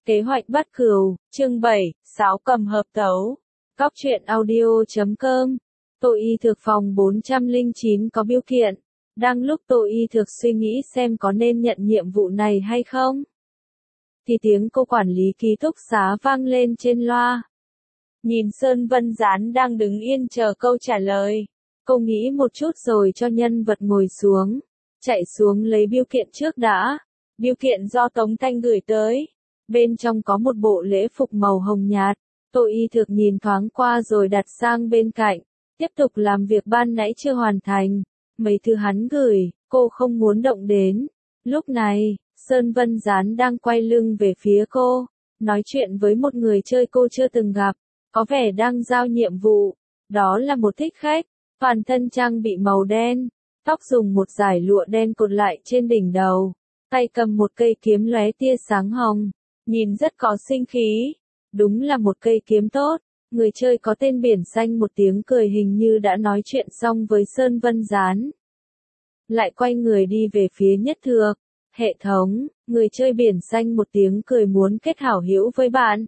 Kế hoạch bắt cừu, chương 7, Sáo cầm hợp tấu. Cóc truyện audio.com. Tô Y Thực phòng 409 có biêu kiện. Đang lúc Tô Y Thực suy nghĩ xem có nên nhận nhiệm vụ này hay không, thì tiếng cô quản lý ký túc xá vang lên trên loa. Nhìn Sơn Vân Gián đang đứng yên chờ câu trả lời, cô nghĩ một chút rồi cho nhân vật ngồi xuống, chạy xuống lấy biêu kiện trước đã. Biêu kiện do Tống Thanh gửi tới. Bên trong có một bộ lễ phục màu hồng nhạt. Tô Y Thực nhìn thoáng qua rồi đặt sang bên cạnh, tiếp tục làm việc ban nãy chưa hoàn thành. Mấy thứ hắn gửi, cô không muốn động đến. Lúc này, Sơn Vân Gián đang quay lưng về phía cô, nói chuyện với một người chơi cô chưa từng gặp, có vẻ đang giao nhiệm vụ. Đó là một thích khách, toàn thân trang bị màu đen, tóc dùng một dải lụa đen cột lại trên đỉnh đầu, tay cầm một cây kiếm lóe tia sáng hồng, nhìn rất có sinh khí. Đúng là một cây kiếm tốt. Người chơi có tên Biển Xanh một tiếng cười hình như đã nói chuyện xong với Sơn Vân Gián, lại quay người đi về phía Nhất Thược. Hệ thống, người chơi Biển Xanh một tiếng cười muốn kết hảo hữu với bạn.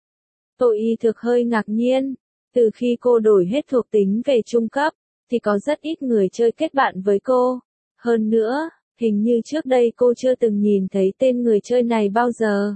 Tô Y Thực hơi ngạc nhiên. Từ khi cô đổi hết thuộc tính về trung cấp, thì có rất ít người chơi kết bạn với cô. Hơn nữa, hình như trước đây cô chưa từng nhìn thấy tên người chơi này bao giờ.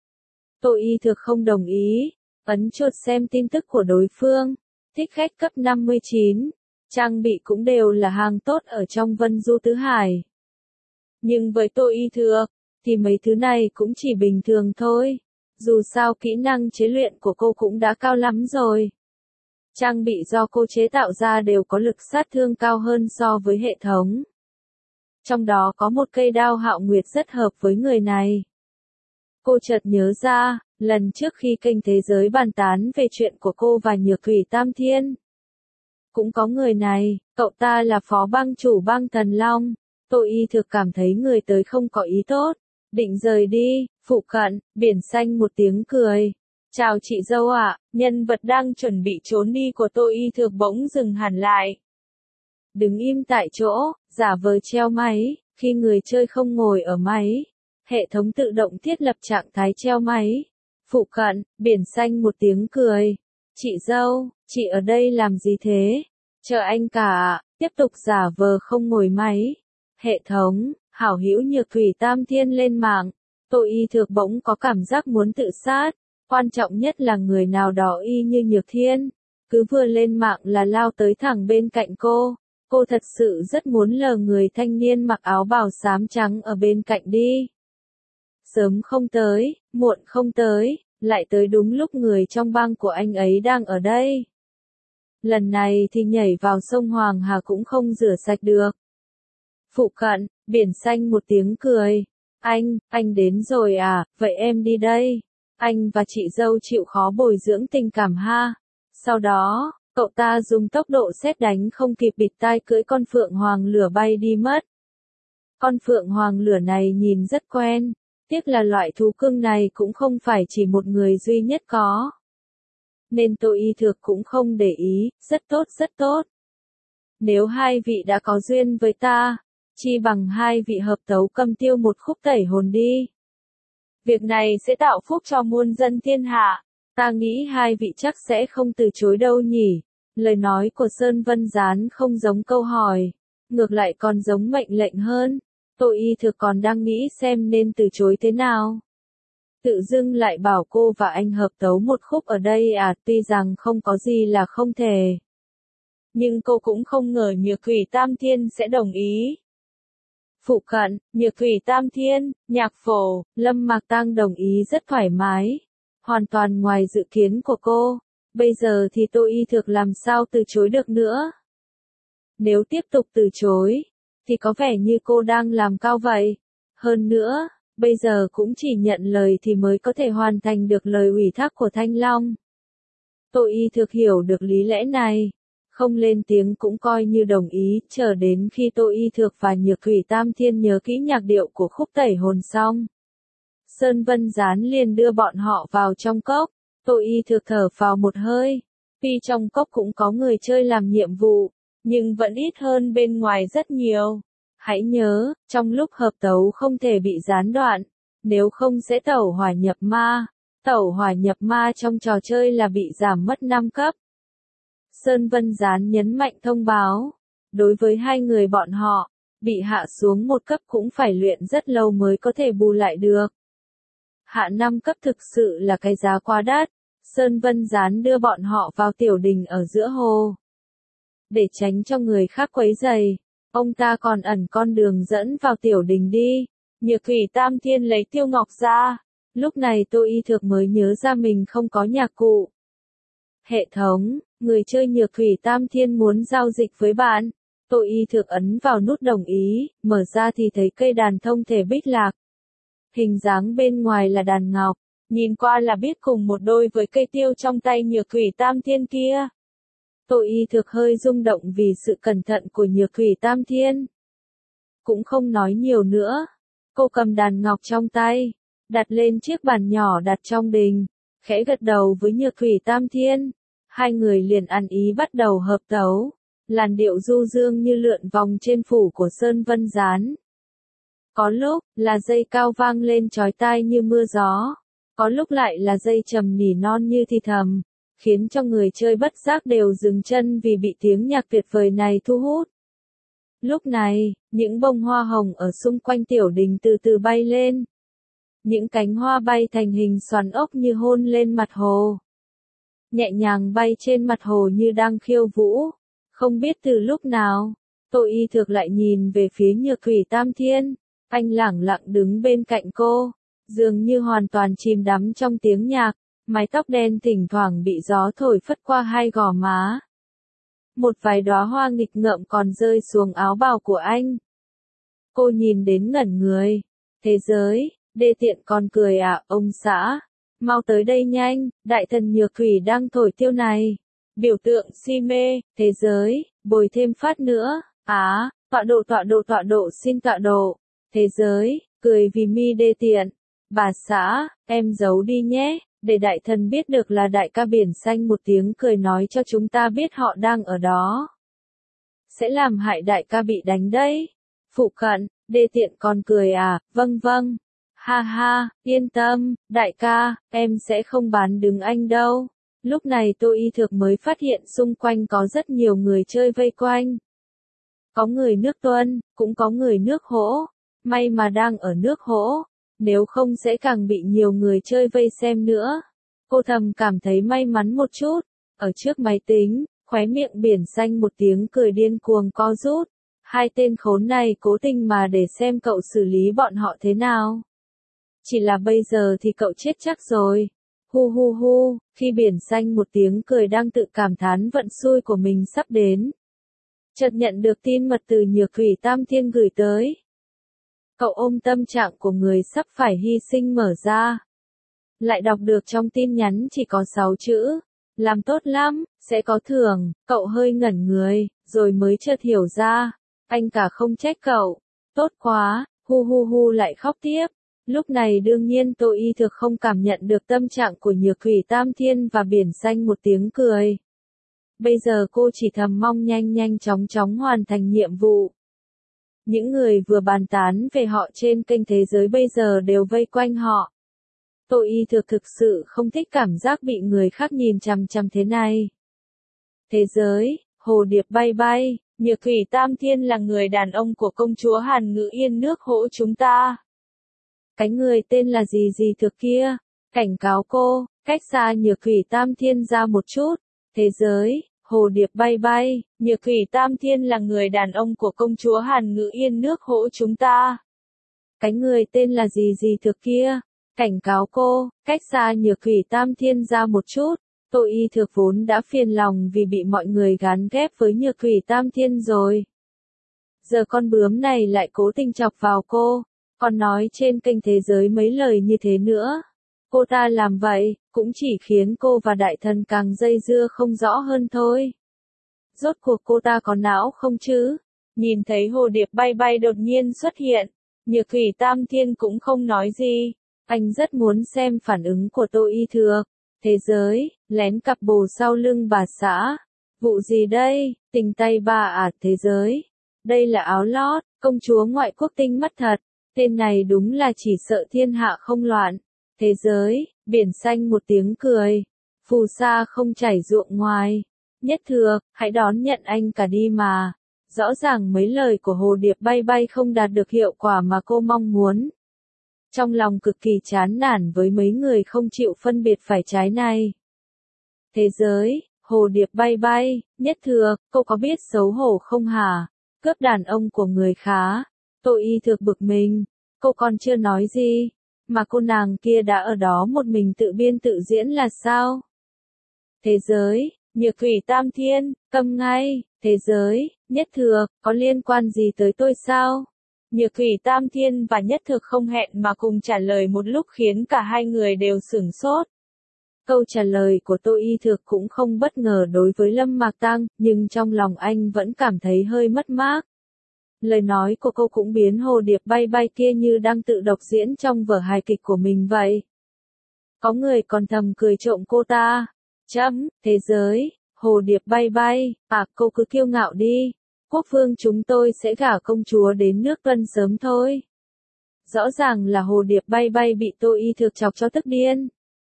Tô Y Thực không đồng ý, ấn chuột xem tin tức của đối phương. Thích khách cấp 59, trang bị cũng đều là hàng tốt ở trong Vân Du Tứ Hải. Nhưng với Tô Y Thực, thì mấy thứ này cũng chỉ bình thường thôi. Dù sao kỹ năng chế luyện của cô cũng đã cao lắm rồi. Trang bị do cô chế tạo ra đều có lực sát thương cao hơn so với hệ thống. Trong đó có một cây đao Hạo Nguyệt rất hợp với người này. Cô chợt nhớ ra, lần trước khi kênh Thế Giới bàn tán về chuyện của cô và Nhược Thủy Tam Thiên, cũng có người này, cậu ta là phó bang chủ bang Thần Long. Tô Y Thực cảm thấy người tới không có ý tốt, định rời đi. Phụ cận, Biển Xanh một tiếng cười. Chào chị dâu ạ. Nhân vật đang chuẩn bị trốn đi của Tô Y Thực bỗng dừng hẳn lại. Đứng im tại chỗ, giả vờ treo máy. Khi người chơi không ngồi ở máy, hệ thống tự động thiết lập trạng thái treo máy. Phụ cận, Biển Xanh một tiếng cười. Chị dâu, chị ở đây làm gì thế? Chờ anh cả ạ. Tiếp tục giả vờ không ngồi máy. Hệ thống, hảo hữu Nhược Thủy Tam Thiên lên mạng. Tô Y Thực bỗng có cảm giác muốn tự sát. Quan trọng nhất là người nào đó y như Nhược Thiên, cứ vừa lên mạng là lao tới thẳng bên cạnh cô. Cô thật sự rất muốn lờ người thanh niên mặc áo bào xám trắng ở bên cạnh đi. Sớm không tới, muộn không tới, lại tới đúng lúc người trong bang của anh ấy đang ở đây. Lần này thì nhảy vào sông Hoàng Hà cũng không rửa sạch được. Phụ cận, Biển Xanh một tiếng cười. Anh đến rồi à, vậy em đi đây. Anh và chị dâu chịu khó bồi dưỡng tình cảm ha. Sau đó, cậu ta dùng tốc độ sét đánh không kịp bịt tai cưỡi con phượng hoàng lửa bay đi mất. Con phượng hoàng lửa này nhìn rất quen, tiếc là loại thú cưng này cũng không phải chỉ một người duy nhất có. Nên Tô Y Thực cũng không để ý, rất tốt rất tốt. Nếu hai vị đã có duyên với ta, chi bằng hai vị hợp tấu cầm tiêu một khúc tẩy hồn đi. Việc này sẽ tạo phúc cho muôn dân thiên hạ. Ta nghĩ hai vị chắc sẽ không từ chối đâu nhỉ. Lời nói của Sơn Vân Gián không giống câu hỏi, ngược lại còn giống mệnh lệnh hơn. Tô Y Thực còn đang nghĩ xem nên từ chối thế nào. Tự dưng lại bảo cô và anh hợp tấu một khúc ở đây à, tuy rằng không có gì là không thể. Nhưng cô cũng không ngờ Nhược Thủy Tam Thiên sẽ đồng ý. Phụ cận, Nhược Thủy Tam Thiên, nhạc phổ, Lâm Mạc Tăng đồng ý rất thoải mái. Hoàn toàn ngoài dự kiến của cô. Bây giờ thì Tô Y Thực làm sao từ chối được nữa. Nếu tiếp tục từ chối, thì có vẻ như cô đang làm cao vậy. Hơn nữa, bây giờ cũng chỉ nhận lời thì mới có thể hoàn thành được lời ủy thác của Thanh Long. Tô Y Thực hiểu được lý lẽ này. Không lên tiếng cũng coi như đồng ý, chờ đến khi Tô Y Thực và Nhược Thủy Tam Thiên nhớ kỹ nhạc điệu của khúc tẩy hồn xong. Sơn Vân Gián liền đưa bọn họ vào trong cốc. Tô Y Thực thở phào một hơi. Tuy trong cốc cũng có người chơi làm nhiệm vụ, nhưng vẫn ít hơn bên ngoài rất nhiều. Hãy nhớ, trong lúc hợp tấu không thể bị gián đoạn, nếu không sẽ tẩu hỏa nhập ma. Tẩu hỏa nhập ma trong trò chơi là bị giảm mất 5 cấp. Sơn Vân Gián nhấn mạnh thông báo. Đối với hai người bọn họ, bị hạ xuống một cấp cũng phải luyện rất lâu mới có thể bù lại được. Hạ 5 cấp thực sự là cái giá quá đắt. Sơn Vân Gián đưa bọn họ vào tiểu đình ở giữa hồ. Để tránh cho người khác quấy rầy, ông ta còn ẩn con đường dẫn vào tiểu đình đi. Nhược Thủy Tam Thiên lấy tiêu ngọc ra. Lúc này Tô Y Thược mới nhớ ra mình không có nhạc cụ. Hệ thống, người chơi Nhược Thủy Tam Thiên muốn giao dịch với bạn. Tô Y Thược ấn vào nút đồng ý, mở ra thì thấy cây đàn thông thể bích lạc. Hình dáng bên ngoài là đàn ngọc, nhìn qua là biết cùng một đôi với cây tiêu trong tay Nhược Thủy Tam Thiên kia. Tô Y Thược hơi rung động vì sự cẩn thận của Nhược Thủy Tam Thiên. Cũng không nói nhiều nữa. Cô cầm đàn ngọc trong tay, đặt lên chiếc bàn nhỏ đặt trong đình, khẽ gật đầu với Nhược Thủy Tam Thiên. Hai người liền ăn ý bắt đầu hợp tấu. Làn điệu du dương như lượn vòng trên phủ của Sơn Vân Gián. Có lúc là dây cao vang lên chói tai như mưa gió, có lúc lại là dây trầm nỉ non như thì thầm, khiến cho người chơi bất giác đều dừng chân vì bị tiếng nhạc tuyệt vời này thu hút. Lúc này, những bông hoa hồng ở xung quanh tiểu đình từ từ bay lên. Những cánh hoa bay thành hình xoắn ốc như hôn lên mặt hồ. Nhẹ nhàng bay trên mặt hồ như đang khiêu vũ. Không biết từ lúc nào, Tô Y Thược lại nhìn về phía Nhược Thủy Tam Thiên. Anh lẳng lặng đứng bên cạnh cô, dường như hoàn toàn chìm đắm trong tiếng nhạc, mái tóc đen thỉnh thoảng bị gió thổi phất qua hai gò má. Một vài đóa hoa nghịch ngợm còn rơi xuống áo bào của anh. Cô nhìn đến ngẩn người. Thế giới, đê tiện còn cười à, ông xã. Mau tới đây nhanh, đại thần Nhược Thủy đang thổi tiêu này. Biểu tượng si mê, thế giới, bồi thêm phát nữa. Tọa độ xin tọa độ. Thế giới, cười vì mi đê tiện. Bà xã, em giấu đi nhé, để đại thần biết được là đại ca biển xanh một tiếng cười nói cho chúng ta biết họ đang ở đó. Sẽ làm hại đại ca bị đánh đấy. Phụ cận, đê tiện còn cười à, vâng vâng. Ha ha, yên tâm, đại ca, em sẽ không bán đứng anh đâu. Lúc này Tô Y Thược mới phát hiện xung quanh có rất nhiều người chơi vây quanh. Có người nước Tuân, cũng có người nước Hỗ. May mà đang ở nước Hỗ, nếu không sẽ càng bị nhiều người chơi vây xem nữa. Cô thầm cảm thấy may mắn một chút. Ở trước máy tính, khóe miệng biển xanh một tiếng cười điên cuồng co rút. Hai tên khốn này cố tình mà để xem cậu xử lý bọn họ thế nào. Chỉ là bây giờ thì cậu chết chắc rồi. Hu hu hu, khi biển xanh một tiếng cười đang tự cảm thán vận xui của mình sắp đến. Chợt nhận được tin mật từ Nhược Thủy Tam Thiên gửi tới. Cậu ôm tâm trạng của người sắp phải hy sinh mở ra. Lại đọc được trong tin nhắn chỉ có 6 chữ. Làm tốt lắm, sẽ có thưởng. Cậu hơi ngẩn người, rồi mới chợt hiểu ra. Anh cả không trách cậu. Tốt quá, hu hu hu lại khóc tiếp. Lúc này đương nhiên Tô Y Thược không cảm nhận được tâm trạng của Nhược Thủy Tam Thiên và biển xanh một tiếng cười. Bây giờ cô chỉ thầm mong nhanh chóng hoàn thành nhiệm vụ. Những người vừa bàn tán về họ trên kênh Thế Giới bây giờ đều vây quanh họ. Tô Y Thược thực sự không thích cảm giác bị người khác nhìn chằm chằm thế này. Thế giới, hồ điệp bay bay, Nhược Thủy Tam Thiên là người đàn ông của công chúa Hàn Ngữ Yên nước Hỗ chúng ta. Cái người tên là gì Thược kia, cảnh cáo cô, cách xa Nhược Thủy Tam Thiên ra một chút. Thế giới, hồ điệp bay bay, Nhược Thủy Tam Thiên là người đàn ông của công chúa Hàn Ngữ Yên nước Hỗ chúng ta. Cái người tên là gì Thược kia, cảnh cáo cô, cách xa Nhược Thủy Tam Thiên ra một chút. Tô Y Thược vốn đã phiền lòng vì bị mọi người gán ghép với Nhược Thủy Tam Thiên rồi. Giờ con bướm này lại cố tình chọc vào cô, còn nói trên kênh Thế Giới mấy lời như thế nữa. Cô ta làm vậy, cũng chỉ khiến cô và đại thần càng dây dưa không rõ hơn thôi. Rốt cuộc cô ta có não không chứ? Nhìn thấy hồ điệp bay bay đột nhiên xuất hiện, Nhược Thủy Tam Thiên cũng không nói gì. Anh rất muốn xem phản ứng của Tô Y Thược. Thế giới, lén cặp bồ sau lưng bà xã. Vụ gì đây, tình tay bà à thế giới. Đây là áo lót, công chúa ngoại quốc tinh mắt thật. Tên này đúng là chỉ sợ thiên hạ không loạn. Thế giới, biển xanh một tiếng cười. Phù sa không chảy ruộng ngoài. Nhất Thừa, hãy đón nhận anh cả đi mà. Rõ ràng mấy lời của Hồ Điệp bay bay không đạt được hiệu quả mà cô mong muốn. Trong lòng cực kỳ chán nản với mấy người không chịu phân biệt phải trái này. Thế giới, Hồ Điệp bay bay, Nhất Thừa, cô có biết xấu hổ không hả? Cướp đàn ông của người khá. Tô Y Thược bực mình. Cô còn chưa nói gì. Mà cô nàng kia đã ở đó một mình tự biên tự diễn là sao? Thế giới, Nhược Thủy Tam Thiên, câm ngay. Thế giới, Nhất Thừa, có liên quan gì tới tôi sao? Nhược Thủy Tam Thiên và Nhất Thực không hẹn mà cùng trả lời một lúc khiến cả hai người đều sửng sốt. Câu trả lời của Tô Y Thược cũng không bất ngờ đối với Lâm Mạc Tăng, nhưng trong lòng anh vẫn cảm thấy hơi mất mát. Lời nói của cô cũng biến Hồ Điệp bay bay kia như đang tự độc diễn trong vở hài kịch của mình vậy. Có người còn thầm cười trộm cô ta. Thế giới, Hồ Điệp bay bay, cô cứ kiêu ngạo đi. Quốc vương chúng tôi sẽ gả công chúa đến nước Tuân sớm thôi. Rõ ràng là Hồ Điệp bay bay bị Tô Y Thược chọc cho tức điên.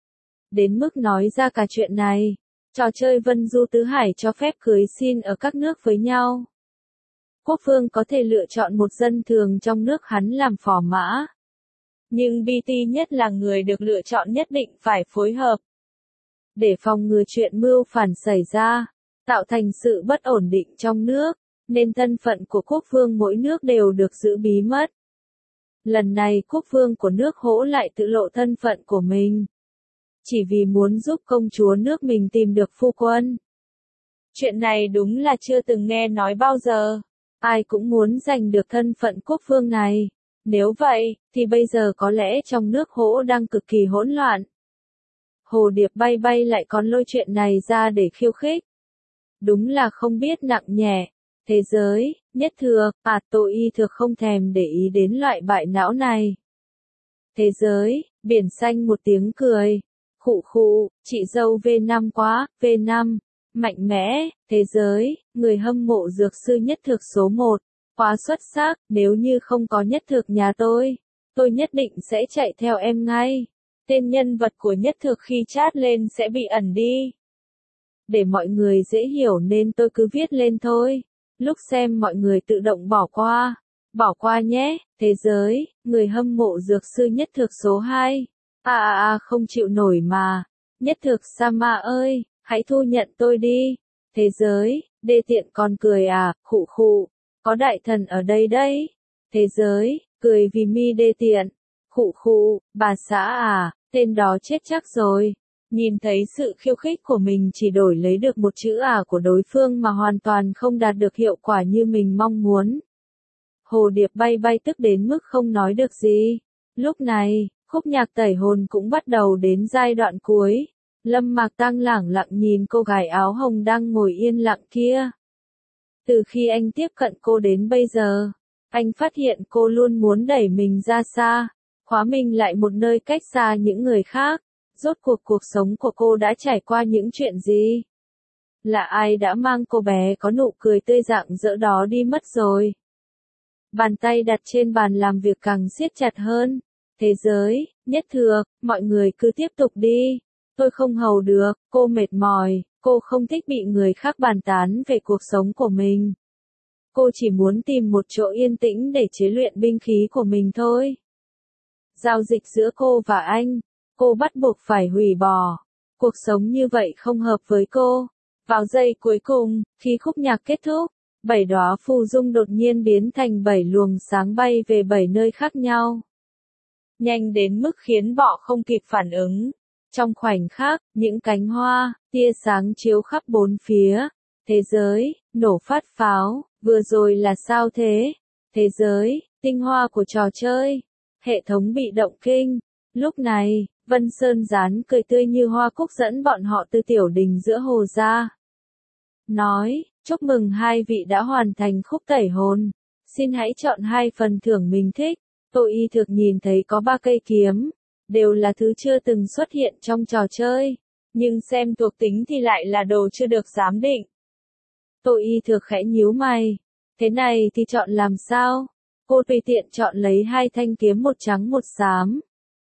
Đến mức nói ra cả chuyện này. Trò chơi Vân Du Tứ Hải cho phép cưới xin ở các nước với nhau. Quốc vương có thể lựa chọn một dân thường trong nước hắn làm phò mã. Nhưng BT nhất là người được lựa chọn nhất định phải phối hợp. Để phòng ngừa chuyện mưu phản xảy ra, tạo thành sự bất ổn định trong nước, nên thân phận của quốc vương mỗi nước đều được giữ bí mật. Lần này quốc vương của nước Hỗ lại tự lộ thân phận của mình. Chỉ vì muốn giúp công chúa nước mình tìm được phu quân. Chuyện này đúng là chưa từng nghe nói bao giờ. Ai cũng muốn giành được thân phận quốc vương này. Nếu vậy, thì bây giờ có lẽ trong nước Hỗ đang cực kỳ hỗn loạn. Hồ Điệp bay bay lại còn lôi chuyện này ra để khiêu khích. Đúng là không biết nặng nhẹ. Thế giới, Nhất Thừa, Tô Y Thược không thèm để ý đến loại bại não này. Thế giới, biển xanh một tiếng cười. Khụ khụ, chị dâu V5 quá, V5. Mạnh mẽ, thế giới, người hâm mộ dược sư Nhất Thực số 1. Quá xuất sắc, nếu như không có Nhất Thực nhà tôi nhất định sẽ chạy theo em ngay. Tên nhân vật của Nhất Thực khi chat lên sẽ bị ẩn đi. Để mọi người dễ hiểu nên tôi cứ viết lên thôi. Lúc xem mọi người tự động bỏ qua. Bỏ qua nhé, thế giới, người hâm mộ dược sư Nhất Thực số 2. Không chịu nổi mà. Nhất Thực Sama ơi, hãy thu nhận tôi đi. Thế giới, đê tiện còn cười khụ khụ. Có đại thần ở đây đấy. Thế giới, cười vì mi đê tiện. Khụ khụ, bà xã tên đó chết chắc rồi. Nhìn thấy sự khiêu khích của mình chỉ đổi lấy được một chữ của đối phương mà hoàn toàn không đạt được hiệu quả như mình mong muốn. Hồ Điệp bay bay tức đến mức không nói được gì. Lúc này, khúc nhạc tẩy hồn cũng bắt đầu đến giai đoạn cuối. Lâm Mạc Tăng lẳng lặng nhìn cô gái áo hồng đang ngồi yên lặng kia. Từ khi anh tiếp cận cô đến bây giờ, anh phát hiện cô luôn muốn đẩy mình ra xa, khóa mình lại một nơi cách xa những người khác. Rốt cuộc sống của cô đã trải qua những chuyện gì? Là ai đã mang cô bé có nụ cười tươi rạng rỡ đó đi mất rồi? Bàn tay đặt trên bàn làm việc càng siết chặt hơn. Thế giới, Nhất Thừa, mọi người cứ tiếp tục đi. Tôi không hầu được, cô mệt mỏi, cô không thích bị người khác bàn tán về cuộc sống của mình. Cô chỉ muốn tìm một chỗ yên tĩnh để chế luyện binh khí của mình thôi. Giao dịch giữa cô và anh, cô bắt buộc phải hủy bỏ. Cuộc sống như vậy không hợp với cô. Vào giây cuối cùng, khi khúc nhạc kết thúc, 7 đóa phù dung đột nhiên biến thành 7 luồng sáng bay về 7 nơi khác nhau. Nhanh đến mức khiến bọ không kịp phản ứng. Trong khoảnh khắc, những cánh hoa, tia sáng chiếu khắp bốn phía. Thế giới, nổ phát pháo, vừa rồi là sao thế? Thế giới, tinh hoa của trò chơi. Hệ thống bị động kinh. Lúc này, Vân Sơn Gián cười tươi như hoa cúc dẫn bọn họ từ tiểu đình giữa hồ ra. Nói, chúc mừng hai vị đã hoàn thành khúc tẩy hồn. Xin hãy chọn 2 phần thưởng mình thích. Tô Y Thực nhìn thấy có 3 cây kiếm. Đều là thứ chưa từng xuất hiện trong trò chơi. Nhưng xem thuộc tính thì lại là đồ chưa được giám định. Tô Y Thực khẽ nhíu mày. Thế này thì chọn làm sao? Cô tùy tiện chọn lấy 2 thanh kiếm, một trắng một xám.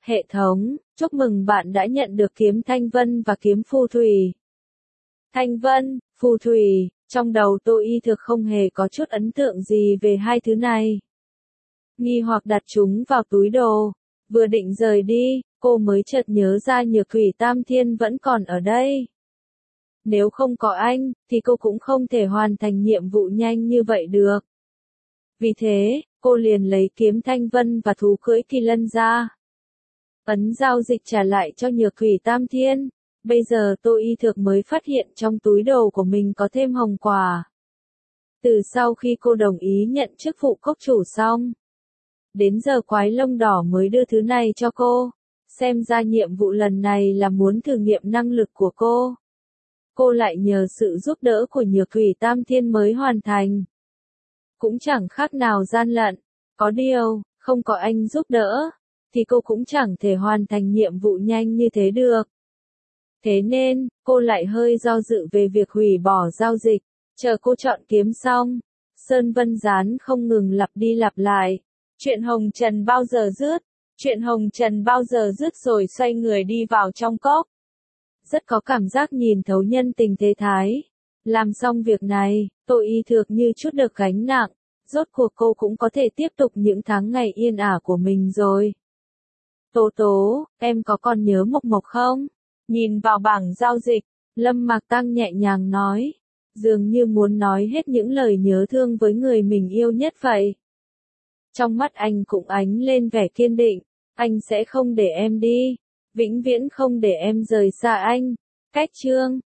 Hệ thống, chúc mừng bạn đã nhận được kiếm Thanh Vân và kiếm Phù Thủy. Thanh Vân, Phù Thủy, trong đầu Tô Y Thực không hề có chút ấn tượng gì về hai thứ này. Nghi hoặc đặt chúng vào túi đồ, vừa định rời đi, cô mới chợt nhớ ra Nhược Thủy Tam Thiên vẫn còn ở đây. Nếu không có anh, thì cô cũng không thể hoàn thành nhiệm vụ nhanh như vậy được. Vì thế, cô liền lấy kiếm Thanh Vân và thú cưỡi Kỳ Lân ra. Ấn giao dịch trả lại cho Nhược Thủy Tam Thiên. Bây giờ Tô Y Thực mới phát hiện trong túi đồ của mình có thêm hồng quả. Từ sau khi cô đồng ý nhận chức vụ cốc chủ xong, đến giờ Quái Lông Đỏ mới đưa thứ này cho cô. Xem ra nhiệm vụ lần này là muốn thử nghiệm năng lực của cô. Cô lại nhờ sự giúp đỡ của Nhược Thủy Tam Thiên mới hoàn thành. Cũng chẳng khác nào gian lận. Có điều, không có anh giúp đỡ, thì cô cũng chẳng thể hoàn thành nhiệm vụ nhanh như thế được. Thế nên, cô lại hơi do dự về việc hủy bỏ giao dịch. Chờ cô chọn kiếm xong, Sơn Vân Gián không ngừng lặp đi lặp lại. Chuyện hồng trần bao giờ dứt? Chuyện hồng trần bao giờ dứt, rồi xoay người đi vào trong cốc. Rất có cảm giác nhìn thấu nhân tình thế thái. Làm xong việc này, Tô Y Thực như chút được gánh nặng. Rốt cuộc cô cũng có thể tiếp tục những tháng ngày yên ả của mình rồi. Tố Tố, em có còn nhớ Mộc Mộc không? Nhìn vào bảng giao dịch, Lâm Mạc Tăng nhẹ nhàng nói. Dường như muốn nói hết những lời nhớ thương với người mình yêu nhất vậy. Trong mắt anh cũng ánh lên vẻ kiên định. Anh sẽ không để em đi. Vĩnh viễn không để em rời xa anh. Cách chương